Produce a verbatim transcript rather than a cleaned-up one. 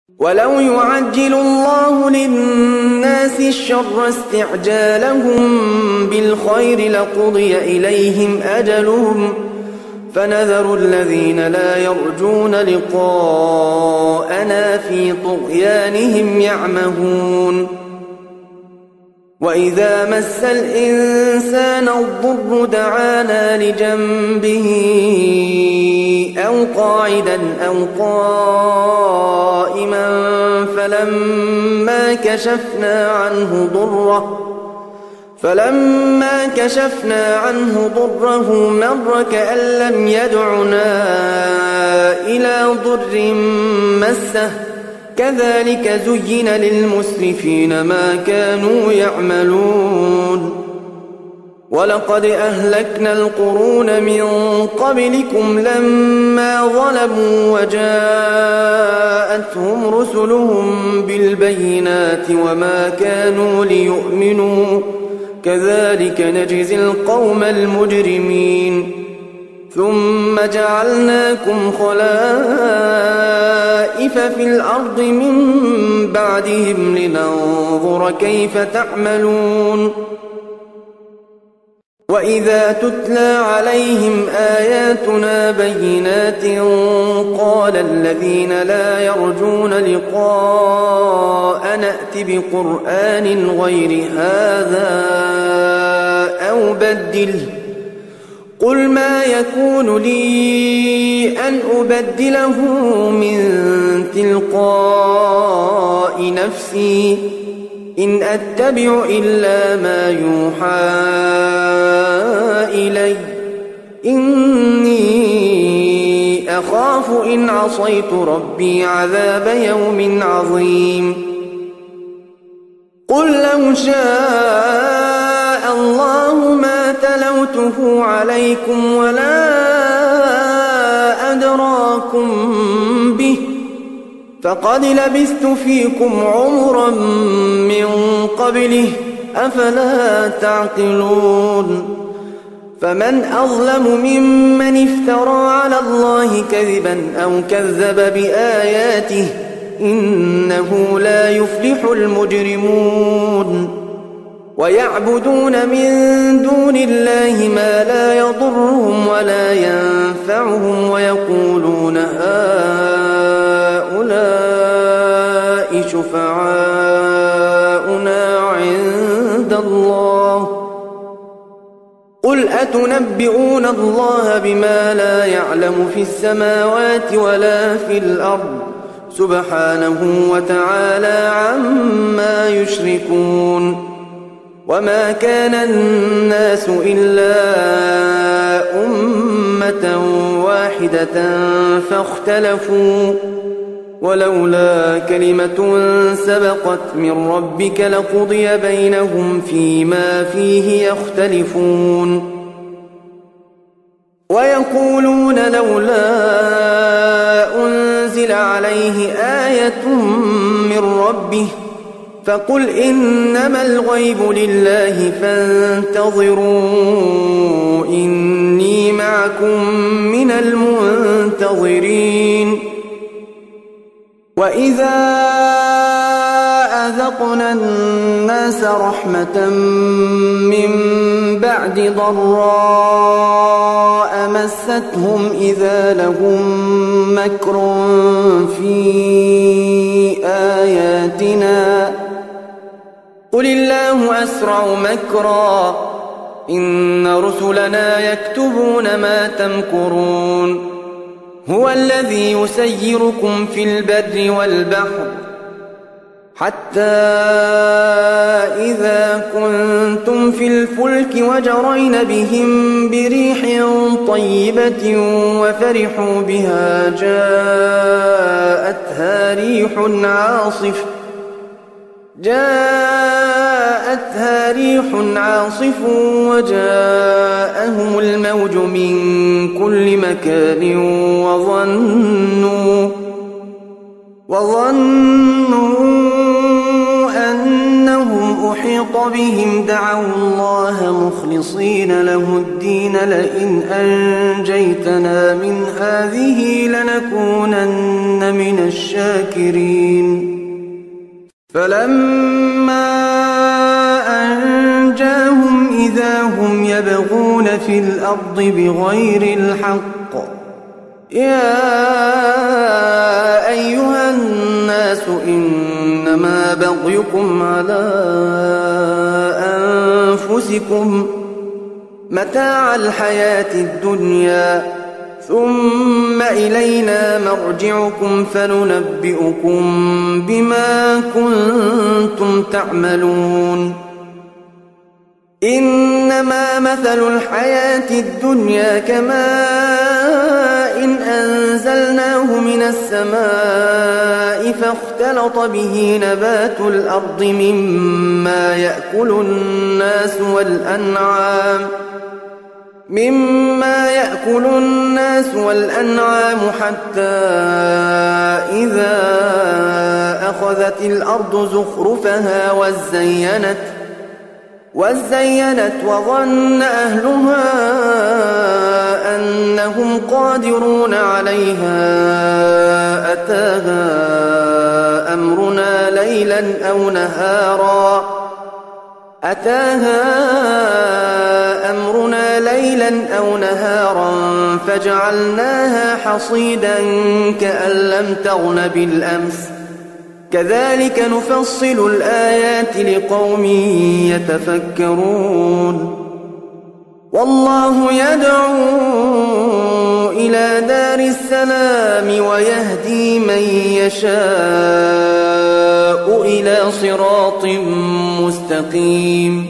ولو يعجل الله للناس الشر استعجالهم بالخير لقضي إليهم أجلهم فنذر الذين لا يرجون لقاءنا في طغيانهم يعمهون وإذا مس الإنسان الضر دعانا لجنبه أو قاعدا أو قائما فلما كشفنا عنه ضره فلما كشفنا عنه ضره مر كأن لم يدعنا إلى ضر مسه كذلك زين للمسرفين ما كانوا يعملون ولقد أهلكنا القرون من قبلكم لما ظلموا وجاءتهم رسلهم بالبينات وما كانوا ليؤمنوا كذلك نجزي القوم المجرمين ثم جعلناكم خلائف في الأرض من بعدهم لننظر كيف تعملون وإذا تتلى عليهم آياتنا بينات قال الذين لا يرجون لقاء نأت بقرآن غير هذا أو بدله قل ما يكون لي أن أبدله من تلقاء نفسي إن أتبع إلا ما يوحى إلي إني أخاف إن عصيت ربي عذاب يوم عظيم قل لو شاء الله ما تلوته عليكم ولا أدراكم به فقد لبثت فيكم عمرا من قبله أفلا تعقلون فمن أظلم ممن افترى على الله كذبا أو كذب بآياته إنه لا يفلح المجرمون ويعبدون من دون الله ما لا يضرهم ولا ينفعهم ويقولون هؤلاء شفعاؤنا عند الله قل أتنبئون الله بما لا يعلم في السماوات ولا في الأرض سبحانه وتعالى عما يشركون وما كان الناس إلا أمة واحدة فاختلفوا ولولا كلمة سبقت من ربك لقضي بينهم فيما فيه يختلفون ويقولون لولا أنزل عليه آية من ربه فقل إنما الغيب لله فانتظروا إني معكم من المنتظرين وإذا أذقنا الناس رحمة من بعد ضراء مستهم إذا لهم مكر في آياتنا قل الله أسرع مكرا إن رسلنا يكتبون ما تمكرون هو الذي يسيركم في البر والبحر حتى إذا كنتم في الفلك وجرين بهم بريح طيبة وفرحوا بها جاءتها ريح عاصف جاءتها ريح عاصف وجاءهم الموج من كل مكان وظنوا وظنوا أنهم أحيط بهم دعوا الله مخلصين له الدين لئن أنجيتنا من هذه لنكونن من الشاكرين فلما أنجاهم إذا هم يبغون في الأرض بغير الحق يا أيها الناس إنما بغيكم على أنفسكم متاع الحياة الدنيا ثم إلينا مرجعكم فننبئكم بما كنتم تعملون إنما مثل الحياة الدنيا كماء إن أنزلناه من السماء فاختلط به نبات الأرض مما يأكل الناس والأنعام مما يأكل الناس والأنعام حتى إذا أخذت الأرض زخرفها وزينت وزينت وظن أهلها أنهم قادرون عليها أتاها أمرنا ليلا أو نهارا أتاها أمرنا ليلا أو نهارا فجعلناها حصيدا كأن لم تغن بالأمس كذلك نفصل الآيات لقوم يتفكرون والله يدعو إلى دار السلام ويهدي من يشاء إلى صراط مستقيم